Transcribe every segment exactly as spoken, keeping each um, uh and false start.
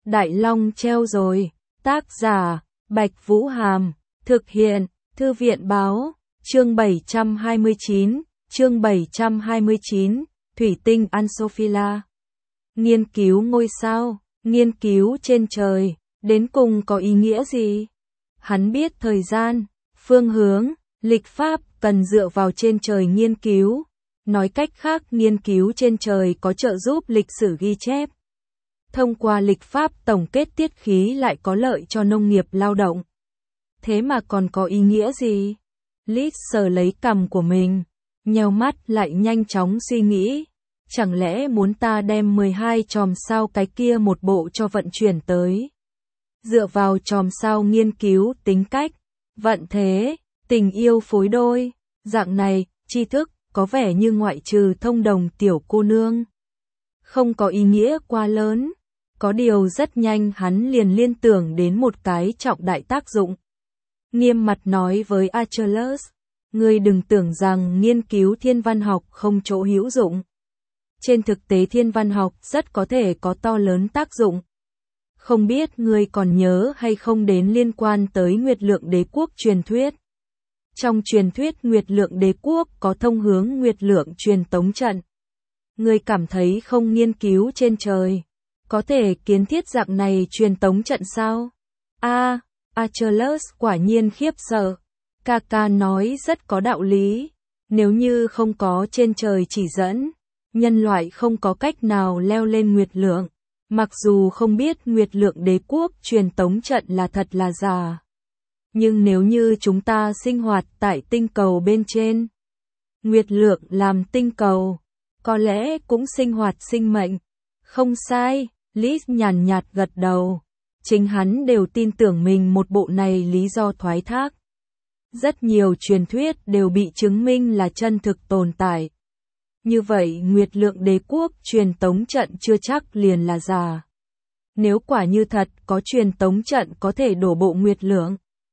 Đại Long treo rồi. Tác giả, Bạch Vũ Hàm. Thực hiện, Thư viện Báo. Chương bảy trăm hai mươi chín. Chương bảy trăm hai mươi chín. Thủy tinh Ansophila. Nghiên cứu ngôi sao, nghiên cứu trên trời, đến cùng có ý nghĩa gì? Hắn biết thời gian, phương hướng, lịch pháp cần dựa vào trên trời nghiên cứu. Nói cách khác, nghiên cứu trên trời có trợ giúp lịch sử ghi chép. Thông qua lịch pháp tổng kết tiết khí lại có lợi cho nông nghiệp lao động. Thế mà còn có ý nghĩa gì? Liz sờ lấy cằm của mình, nheo mắt lại nhanh chóng suy nghĩ. Chẳng lẽ muốn ta đem mười hai chòm sao cái kia một bộ cho vận chuyển tới? Dựa vào chòm sao nghiên cứu tính cách, vận thế, tình yêu phối đôi, dạng này, tri thức, có vẻ như ngoại trừ thông đồng tiểu cô nương. Không có ý nghĩa quá lớn, có điều rất nhanh hắn liền liên tưởng đến một cái trọng đại tác dụng. Nghiêm mặt nói với Achilles, ngươi đừng tưởng rằng nghiên cứu thiên văn học không chỗ hữu dụng. Trên thực tế thiên văn học rất có thể có to lớn tác dụng. Không biết ngươi còn nhớ hay không đến liên quan tới Nguyệt Lượng Đế Quốc truyền thuyết. Trong truyền thuyết Nguyệt Lượng Đế Quốc có thông hướng Nguyệt Lượng truyền tống trận. Ngươi cảm thấy không nghiên cứu trên trời, có thể kiến thiết dạng này truyền tống trận sao? A, à, Achilles quả nhiên khiếp sợ. Kaka nói rất có đạo lý. Nếu như không có trên trời chỉ dẫn, nhân loại không có cách nào leo lên Nguyệt Lượng. Mặc dù không biết Nguyệt Lượng Đế Quốc truyền tống trận là thật là giả. Nhưng nếu như chúng ta sinh hoạt tại tinh cầu bên trên, Nguyệt Lượng làm tinh cầu, có lẽ cũng sinh hoạt sinh mệnh. Không sai, Liz nhàn nhạt gật đầu. Chính hắn đều tin tưởng mình một bộ này lý do thoái thác. Rất nhiều truyền thuyết đều bị chứng minh là chân thực tồn tại. Như vậy Nguyệt Lượng Đế Quốc truyền tống trận chưa chắc liền là giả. Nếu quả như thật có truyền tống trận có thể đổ bộ Nguyệt Lượng,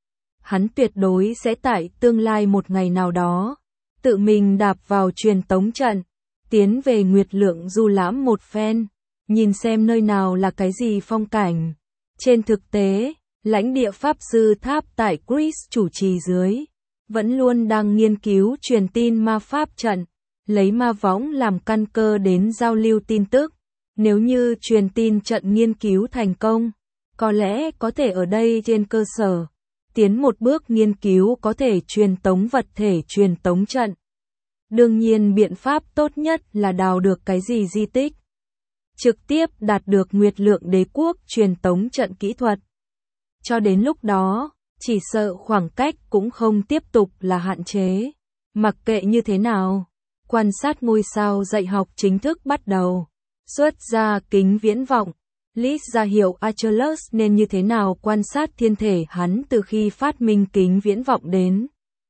hắn tuyệt đối sẽ tại tương lai một ngày nào đó, tự mình đạp vào truyền tống trận, tiến về Nguyệt Lượng du lãm một phen, nhìn xem nơi nào là cái gì phong cảnh. Trên thực tế, lãnh địa Pháp Sư Tháp tại Greece chủ trì dưới, vẫn luôn đang nghiên cứu truyền tin ma pháp trận, lấy ma võng làm căn cơ đến giao lưu tin tức. Nếu như truyền tin trận nghiên cứu thành công, có lẽ có thể ở đây trên cơ sở, tiến một bước nghiên cứu có thể truyền tống vật thể truyền tống trận. Đương nhiên biện pháp tốt nhất là đào được cái gì di tích, trực tiếp đạt được Nguyệt Lượng Đế Quốc truyền tống trận kỹ thuật. Cho đến lúc đó, chỉ sợ khoảng cách cũng không tiếp tục là hạn chế. Mặc kệ như thế nào, quan sát ngôi sao dạy học chính thức bắt đầu. Xuất ra kính viễn vọng, Liz ra hiệu Achilles nên như thế nào quan sát thiên thể hắn từ khi phát minh kính viễn vọng đến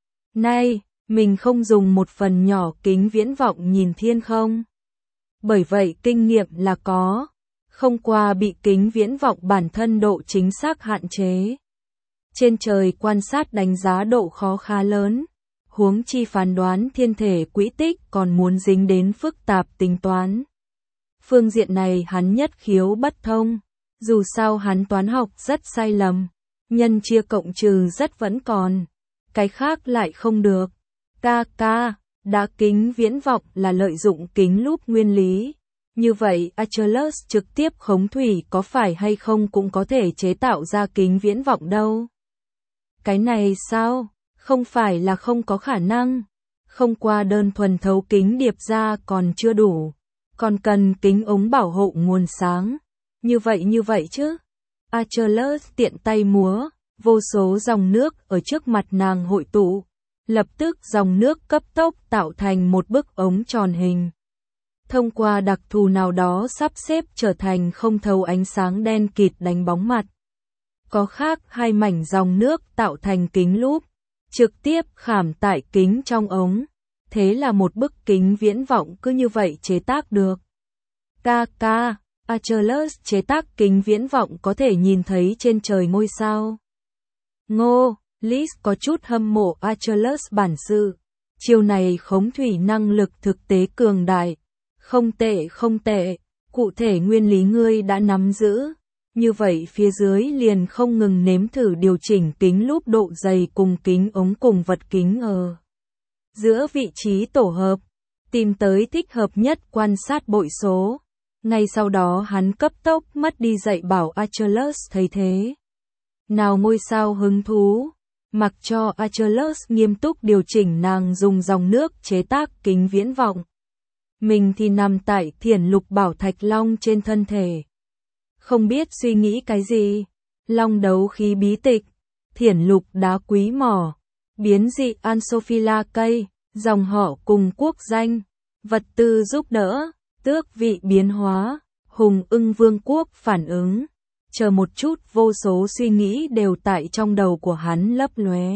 nay. Mình không dùng một phần nhỏ kính viễn vọng nhìn thiên không. Bởi vậy kinh nghiệm là có, không qua bị kính viễn vọng bản thân độ chính xác hạn chế. Trên trời quan sát đánh giá độ khó khá lớn, huống chi phán đoán thiên thể quỹ tích còn muốn dính đến phức tạp tính toán. Phương diện này hắn nhất khiếu bất thông, dù sao hắn toán học rất sai lầm, nhân chia cộng trừ rất vẫn còn, cái khác lại không được. Ca ca, đã kính viễn vọng là lợi dụng kính lúp nguyên lý. Như vậy Achilles trực tiếp khống thủy có phải hay không cũng có thể chế tạo ra kính viễn vọng đâu. Cái này sao? Không phải là không có khả năng. Không qua đơn thuần thấu kính điệp ra còn chưa đủ. Còn cần kính ống bảo hộ nguồn sáng. Như vậy như vậy chứ. Achilles tiện tay múa, vô số dòng nước ở trước mặt nàng hội tụ. Lập tức dòng nước cấp tốc tạo thành một bức ống tròn hình. Thông qua đặc thù nào đó sắp xếp trở thành không thấu ánh sáng đen kịt đánh bóng mặt. Có khác hai mảnh dòng nước tạo thành kính lúp, trực tiếp khảm tại kính trong ống. Thế là một bức kính viễn vọng cứ như vậy chế tác được. Ca ca, Achilles chế tác kính viễn vọng có thể nhìn thấy trên trời ngôi sao. Ngô, Liz có chút hâm mộ Achilles bản sự. Chiều này khống thủy năng lực thực tế cường đại. Không tệ không tệ, cụ thể nguyên lý ngươi đã nắm giữ. Như vậy phía dưới liền không ngừng nếm thử điều chỉnh kính lúp độ dày cùng kính ống cùng vật kính ở giữa vị trí tổ hợp, tìm tới thích hợp nhất quan sát bội số. Ngay sau đó hắn cấp tốc mất đi dạy bảo Achilles thấy thế. Nào ngôi sao hứng thú, mặc cho Achilles nghiêm túc điều chỉnh, nàng dùng dòng nước chế tác kính viễn vọng. Mình thì nằm tại Thiển Lục Bảo Thạch Long trên thân thể. Không biết suy nghĩ cái gì, long đấu khí bí tịch, thiển lục đá quý mỏ, biến dị Ansophila cây, dòng họ cùng quốc danh, vật tư giúp đỡ, tước vị biến hóa, hùng ưng vương quốc phản ứng. Chờ một chút, vô số suy nghĩ đều tại trong đầu của hắn lấp lóe.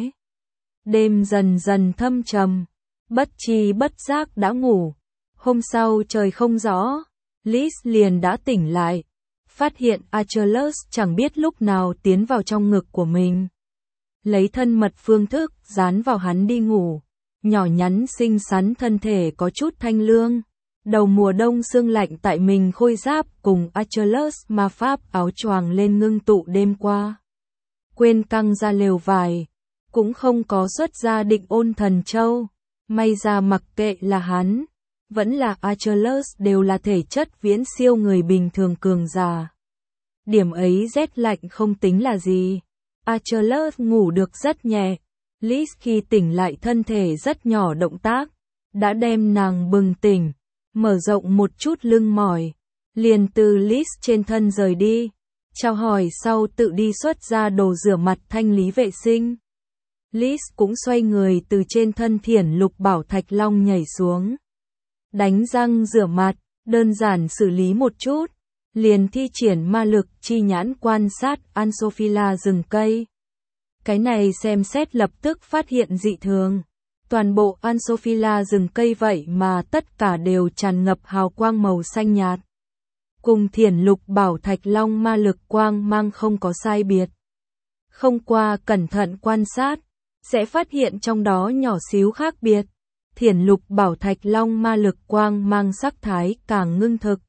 Đêm dần dần thâm trầm, bất tri bất giác đã ngủ. Hôm sau trời không rõ, Liz liền đã tỉnh lại, phát hiện Achilles chẳng biết lúc nào tiến vào trong ngực của mình. Lấy thân mật phương thức dán vào hắn đi ngủ, nhỏ nhắn xinh xắn thân thể có chút thanh lương. Đầu mùa đông sương lạnh tại mình khôi giáp cùng Achilles ma pháp áo choàng lên ngưng tụ đêm qua. Quên căng ra lều vải, cũng không có xuất ra định ôn thần châu. May ra mặc kệ là hắn, vẫn là Achilles đều là thể chất viễn siêu người bình thường cường giả. Điểm ấy rét lạnh không tính là gì. Achilles ngủ được rất nhẹ. Liz khi tỉnh lại thân thể rất nhỏ động tác, đã đem nàng bừng tỉnh, mở rộng một chút lưng mỏi, liền từ Liz trên thân rời đi, chào hỏi sau tự đi xuất ra đồ rửa mặt thanh lý vệ sinh. Liz cũng xoay người từ trên thân Thiển Lục Bảo Thạch Long nhảy xuống. Đánh răng rửa mặt, đơn giản xử lý một chút, liền thi triển ma lực chi nhãn quan sát Ansophila rừng cây. Cái này xem xét lập tức phát hiện dị thường. Toàn bộ Ansophila rừng cây vậy mà tất cả đều tràn ngập hào quang màu xanh nhạt. Cùng Thiển Lục Bảo Thạch Long ma lực quang mang không có sai biệt. Không qua cẩn thận quan sát, sẽ phát hiện trong đó nhỏ xíu khác biệt. Thiển Lục Bảo Thạch Long ma lực quang mang sắc thái càng ngưng thực.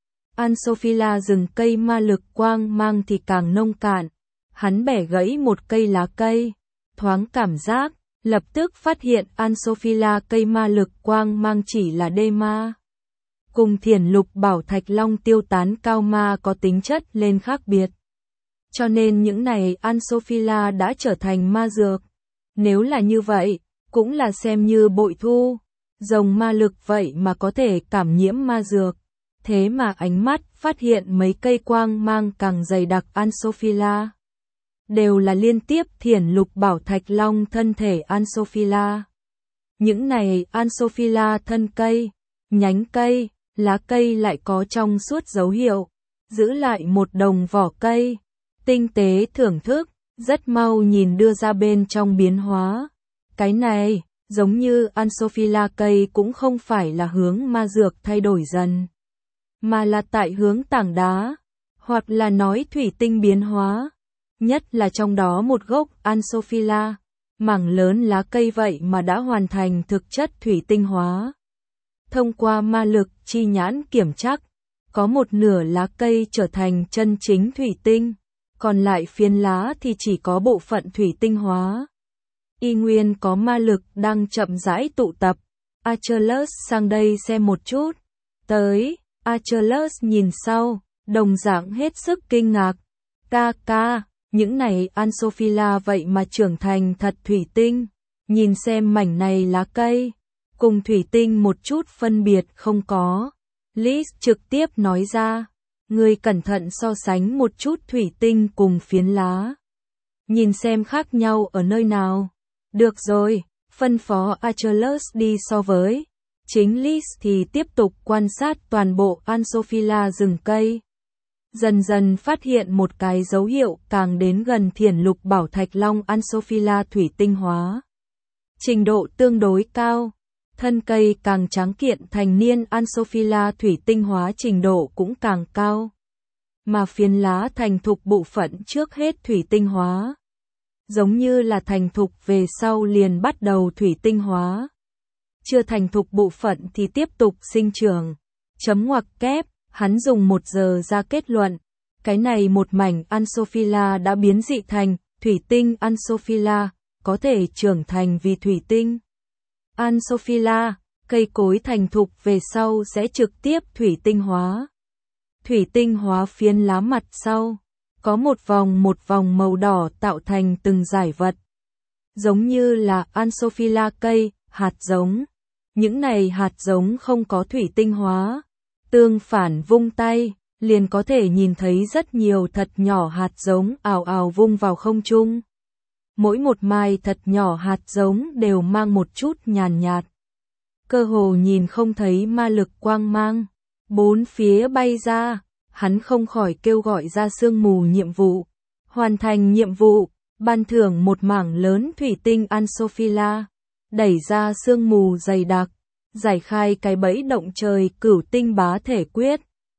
Ansophila rừng cây ma lực quang mang thì càng nông cạn. Hắn bẻ gãy một cây lá cây, thoáng cảm giác, lập tức phát hiện Ansophila cây ma lực quang mang chỉ là đê ma. Cùng Thiển Lục Bảo Thạch Long tiêu tán cao ma có tính chất lên khác biệt. Cho nên những này Ansophila đã trở thành ma dược. Nếu là như vậy, cũng là xem như bội thu. Rồng ma lực vậy mà có thể cảm nhiễm ma dược. Thế mà ánh mắt phát hiện mấy cây quang mang càng dày đặc Ansophila. Đều là liên tiếp Thiển Lục Bảo Thạch Long thân thể Ansophila. Những này Ansophila thân cây, nhánh cây, lá cây lại có trong suốt dấu hiệu, giữ lại một đồng vỏ cây, tinh tế thưởng thức, rất mau nhìn đưa ra bên trong biến hóa. Cái này, giống như Ansophila cây cũng không phải là hướng ma dược thay đổi dần, mà là tại hướng tảng đá, hoặc là nói thủy tinh biến hóa. Nhất là trong đó một gốc Ansophila, mảng lớn lá cây vậy mà đã hoàn thành thực chất thủy tinh hóa. Thông qua ma lực chi nhãn kiểm chắc, có một nửa lá cây trở thành chân chính thủy tinh, còn lại phiến lá thì chỉ có bộ phận thủy tinh hóa. Y nguyên có ma lực đang chậm rãi tụ tập. Achilles sang đây xem một chút. Tới, Achilles nhìn sau, đồng dạng hết sức kinh ngạc. Ca ca, những này Ansophila vậy mà trưởng thành thật thủy tinh. Nhìn xem mảnh này lá cây, cùng thủy tinh một chút phân biệt không có. Liz trực tiếp nói ra, ngươi cẩn thận so sánh một chút thủy tinh cùng phiến lá. Nhìn xem khác nhau ở nơi nào. Được rồi, phân phó Achilles đi so với. Chính Liz thì tiếp tục quan sát toàn bộ Ansophila rừng cây. Dần dần phát hiện một cái dấu hiệu càng đến gần Thiển Lục Bảo Thạch Long Ansophila thủy tinh hóa. Trình độ tương đối cao. Thân cây càng tráng kiện, thành niên Ansophila thủy tinh hóa trình độ cũng càng cao. Mà phiến lá thành thục bộ phận trước hết thủy tinh hóa. Giống như là thành thục về sau liền bắt đầu thủy tinh hóa. Chưa thành thục bộ phận thì tiếp tục sinh trưởng. Chấm ngoặc kép, hắn dùng một giờ ra kết luận. Cái này một mảnh Ansophila đã biến dị thành thủy tinh Ansophila, có thể trưởng thành vì thủy tinh Ansophila, cây cối thành thục về sau sẽ trực tiếp thủy tinh hóa. Thủy tinh hóa phiến lá mặt sau, có một vòng một vòng màu đỏ tạo thành từng giải vật. Giống như là Ansophila cây, hạt giống. Những này hạt giống không có thủy tinh hóa. Tương phản vung tay, liền có thể nhìn thấy rất nhiều thật nhỏ hạt giống ào ào vung vào không trung. Mỗi một mai thật nhỏ hạt giống đều mang một chút nhàn nhạt. Cơ hồ nhìn không thấy ma lực quang mang. Bốn phía bay ra, hắn không khỏi kêu gọi ra sương mù nhiệm vụ. Hoàn thành nhiệm vụ, ban thưởng một mảng lớn thủy tinh Ansophila. Đẩy ra sương mù dày đặc, giải khai cái bẫy động trời cửu tinh bá thể quyết.